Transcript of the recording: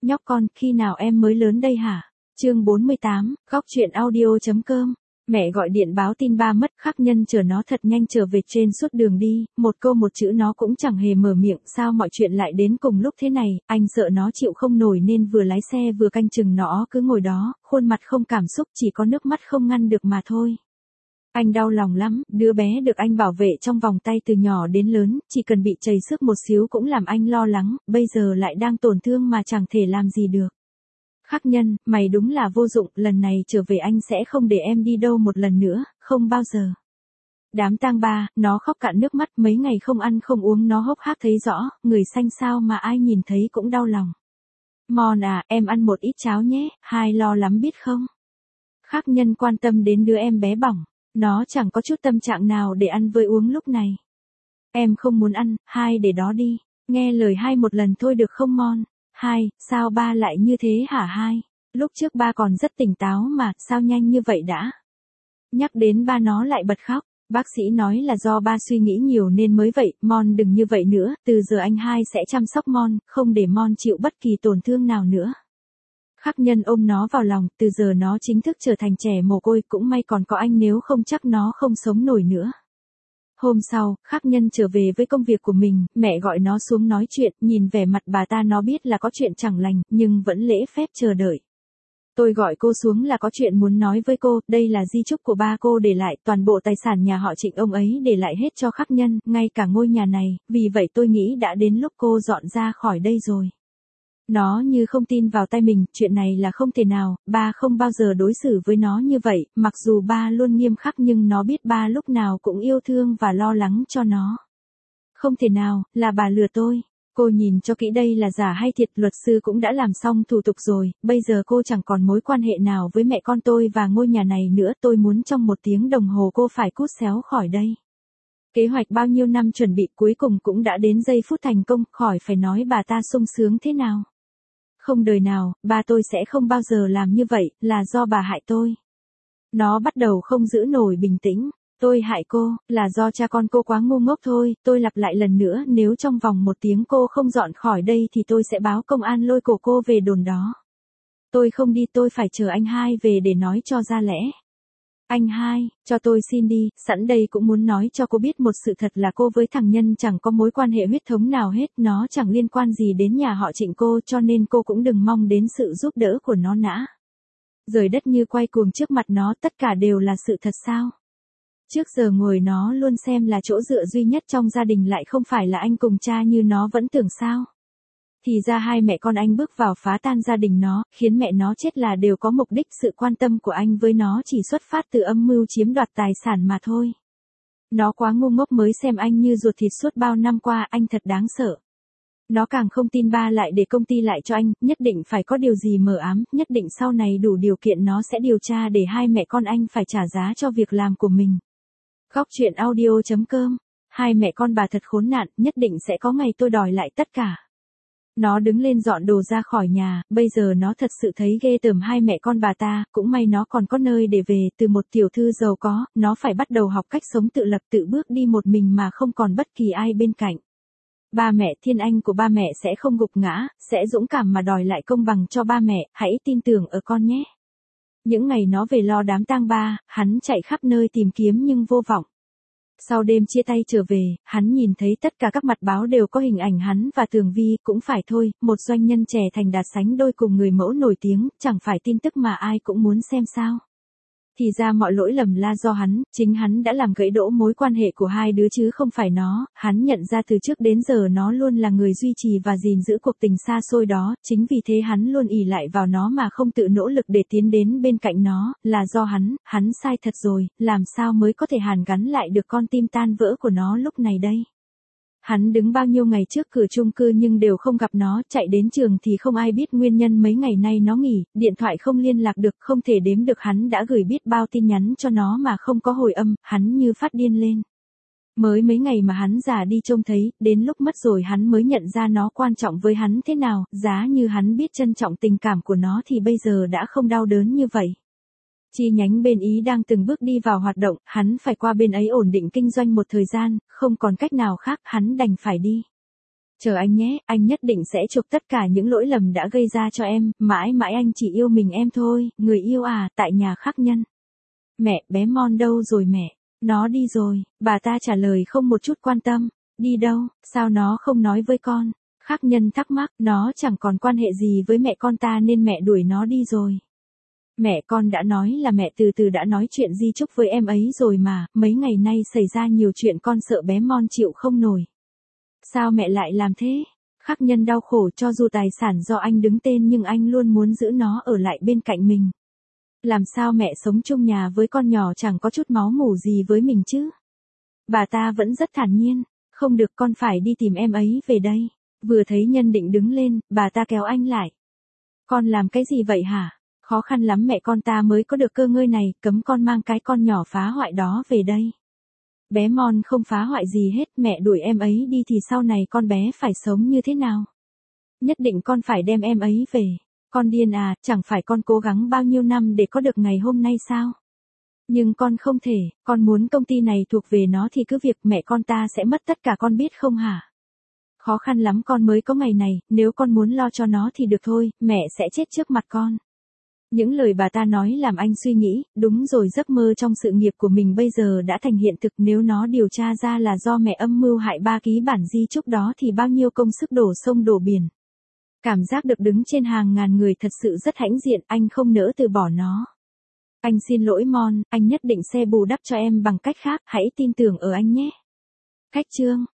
Nhóc con, khi nào em mới lớn đây hả? Chương 48, góc truyện audio.com. Mẹ gọi điện báo tin ba mất, Khắc Nhân chờ nó thật nhanh trở về trên suốt đường đi, một câu một chữ nó cũng chẳng hề mở miệng, sao mọi chuyện lại đến cùng lúc thế này, anh sợ nó chịu không nổi nên vừa lái xe vừa canh chừng nó cứ ngồi đó, khuôn mặt không cảm xúc, chỉ có nước mắt không ngăn được mà thôi. Anh đau lòng lắm, đứa bé được anh bảo vệ trong vòng tay từ nhỏ đến lớn, chỉ cần bị chảy xước một xíu cũng làm anh lo lắng, bây giờ lại đang tổn thương mà chẳng thể làm gì được. Khắc Nhân, mày đúng là vô dụng, lần này trở về anh sẽ không để em đi đâu một lần nữa, không bao giờ. Đám tang ba, nó khóc cạn nước mắt, mấy ngày không ăn không uống nó hốc hác thấy rõ, người xanh sao mà ai nhìn thấy cũng đau lòng. Mon à, em ăn một ít cháo nhé, hai lo lắm biết không? Khắc Nhân quan tâm đến đứa em bé bỏng, nó chẳng có chút tâm trạng nào để ăn với uống lúc này. Em không muốn ăn, hai để đó đi, nghe lời hai một lần thôi được không Mon? Hai, sao ba lại như thế hả hai? Lúc trước ba còn rất tỉnh táo mà, sao nhanh như vậy đã? Nhắc đến ba nó lại bật khóc, bác sĩ nói là do ba suy nghĩ nhiều nên mới vậy, Mon đừng như vậy nữa, từ giờ anh hai sẽ chăm sóc Mon, không để Mon chịu bất kỳ tổn thương nào nữa. Khắc Nhân ôm nó vào lòng, từ giờ nó chính thức trở thành trẻ mồ côi, cũng may còn có anh nếu không chắc nó không sống nổi nữa. Hôm sau, Khắc Nhân trở về với công việc của mình, mẹ gọi nó xuống nói chuyện, nhìn vẻ mặt bà ta nó biết là có chuyện chẳng lành, nhưng vẫn lễ phép chờ đợi. Tôi gọi cô xuống là có chuyện muốn nói với cô, đây là di chúc của ba cô để lại, toàn bộ tài sản nhà họ Trịnh ông ấy để lại hết cho Khắc Nhân, ngay cả ngôi nhà này, vì vậy tôi nghĩ đã đến lúc cô dọn ra khỏi đây rồi. Nó như không tin vào tay mình, chuyện này là không thể nào, ba không bao giờ đối xử với nó như vậy, mặc dù ba luôn nghiêm khắc nhưng nó biết ba lúc nào cũng yêu thương và lo lắng cho nó. Không thể nào, là bà lừa tôi. Cô nhìn cho kỹ đây là giả hay thiệt, luật sư cũng đã làm xong thủ tục rồi, bây giờ cô chẳng còn mối quan hệ nào với mẹ con tôi và ngôi nhà này nữa, tôi muốn trong 1 tiếng đồng hồ cô phải cút xéo khỏi đây. Kế hoạch bao nhiêu năm chuẩn bị cuối cùng cũng đã đến giây phút thành công, khỏi phải nói bà ta sung sướng thế nào. Không đời nào, ba tôi sẽ không bao giờ làm như vậy, là do bà hại tôi. Nó bắt đầu không giữ nổi bình tĩnh. Tôi hại cô, là do cha con cô quá ngu ngốc thôi, tôi lặp lại lần nữa, nếu trong vòng 1 tiếng cô không dọn khỏi đây thì tôi sẽ báo công an lôi cổ cô về đồn đó. Tôi không đi, tôi phải chờ anh hai về để nói cho ra lẽ. Anh hai, cho tôi xin đi, sẵn đây cũng muốn nói cho cô biết một sự thật là cô với thằng Nhân chẳng có mối quan hệ huyết thống nào hết, nó chẳng liên quan gì đến nhà họ Trịnh cô, cho nên cô cũng đừng mong đến sự giúp đỡ của nó nã. Rời đất như quay cuồng trước mặt nó, tất cả đều là sự thật sao? Trước giờ ngồi nó luôn xem là chỗ dựa duy nhất trong gia đình lại không phải là anh cùng cha như nó vẫn tưởng sao? Thì ra hai mẹ con anh bước vào phá tan gia đình nó, khiến mẹ nó chết là đều có mục đích, sự quan tâm của anh với nó chỉ xuất phát từ âm mưu chiếm đoạt tài sản mà thôi. Nó quá ngu ngốc mới xem anh như ruột thịt suốt bao năm qua, anh thật đáng sợ. Nó càng không tin ba lại để công ty lại cho anh, nhất định phải có điều gì mờ ám, nhất định sau này đủ điều kiện nó sẽ điều tra để hai mẹ con anh phải trả giá cho việc làm của mình. Góc truyện audio.com. Hai mẹ con bà thật khốn nạn, nhất định sẽ có ngày tôi đòi lại tất cả. Nó đứng lên dọn đồ ra khỏi nhà, bây giờ nó thật sự thấy ghê tởm hai mẹ con bà ta, cũng may nó còn có nơi để về, từ một tiểu thư giàu có, nó phải bắt đầu học cách sống tự lập tự bước đi một mình mà không còn bất kỳ ai bên cạnh. Ba mẹ thiên anh của ba mẹ sẽ không gục ngã, sẽ dũng cảm mà đòi lại công bằng cho ba mẹ, hãy tin tưởng ở con nhé. Những ngày nó về lo đám tang ba, hắn chạy khắp nơi tìm kiếm nhưng vô vọng. Sau đêm chia tay trở về, hắn nhìn thấy tất cả các mặt báo đều có hình ảnh hắn và Tường Vi, cũng phải thôi, một doanh nhân trẻ thành đạt sánh đôi cùng người mẫu nổi tiếng, chẳng phải tin tức mà ai cũng muốn xem sao. Thì ra mọi lỗi lầm là do hắn, chính hắn đã làm gãy đổ mối quan hệ của hai đứa chứ không phải nó, hắn nhận ra từ trước đến giờ nó luôn là người duy trì và gìn giữ cuộc tình xa xôi đó, chính vì thế hắn luôn ỷ lại vào nó mà không tự nỗ lực để tiến đến bên cạnh nó, là do hắn sai thật rồi, làm sao mới có thể hàn gắn lại được con tim tan vỡ của nó lúc này đây. Hắn đứng bao nhiêu ngày trước cửa chung cư nhưng đều không gặp nó, chạy đến trường thì không ai biết nguyên nhân, mấy ngày nay nó nghỉ, điện thoại không liên lạc được, không thể đếm được hắn đã gửi biết bao tin nhắn cho nó mà không có hồi âm, hắn như phát điên lên. Mới mấy ngày mà hắn già đi trông thấy, đến lúc mất rồi hắn mới nhận ra nó quan trọng với hắn thế nào, giá như hắn biết trân trọng tình cảm của nó thì bây giờ đã không đau đớn như vậy. Chi nhánh bên Ý đang từng bước đi vào hoạt động, hắn phải qua bên ấy ổn định kinh doanh một thời gian, không còn cách nào khác, hắn đành phải đi. Chờ anh nhé, anh nhất định sẽ chuộc tất cả những lỗi lầm đã gây ra cho em, mãi mãi anh chỉ yêu mình em thôi, người yêu à, tại nhà khắc nhân. Mẹ, bé Mon đâu rồi mẹ? Nó đi rồi, bà ta trả lời không một chút quan tâm. Đi đâu, sao nó không nói với con? Khắc nhân thắc mắc, nó chẳng còn quan hệ gì với mẹ con ta nên mẹ đuổi nó đi rồi. Mẹ con đã nói là mẹ từ từ đã nói chuyện di chúc với em ấy rồi mà, mấy ngày nay xảy ra nhiều chuyện con sợ bé Mon chịu không nổi. Sao mẹ lại làm thế? Khắc nhân đau khổ cho dù tài sản do anh đứng tên nhưng anh luôn muốn giữ nó ở lại bên cạnh mình. Làm sao mẹ sống chung nhà với con nhỏ chẳng có chút máu mủ gì với mình chứ? Bà ta vẫn rất thản nhiên, không được con phải đi tìm em ấy về đây. Vừa thấy Nhân định đứng lên, bà ta kéo anh lại. Con làm cái gì vậy hả? Khó khăn lắm mẹ con ta mới có được cơ ngơi này, cấm con mang cái con nhỏ phá hoại đó về đây. Bé Mon không phá hoại gì hết, mẹ đuổi em ấy đi thì sau này con bé phải sống như thế nào? Nhất định con phải đem em ấy về. Con điên à, chẳng phải con cố gắng bao nhiêu năm để có được ngày hôm nay sao? Nhưng con không thể, con muốn công ty này thuộc về nó thì cứ việc mẹ con ta sẽ mất tất cả con biết không hả? Khó khăn lắm con mới có ngày này, nếu con muốn lo cho nó thì được thôi, mẹ sẽ chết trước mặt con. Những lời bà ta nói làm anh suy nghĩ, đúng rồi, giấc mơ trong sự nghiệp của mình bây giờ đã thành hiện thực, nếu nó điều tra ra là do mẹ âm mưu hại 3 ký bản di chúc đó thì bao nhiêu công sức đổ sông đổ biển. Cảm giác được đứng trên hàng ngàn người thật sự rất hãnh diện, anh không nỡ từ bỏ nó. Anh xin lỗi Mon, anh nhất định sẽ bù đắp cho em bằng cách khác, hãy tin tưởng ở anh nhé. Cách chương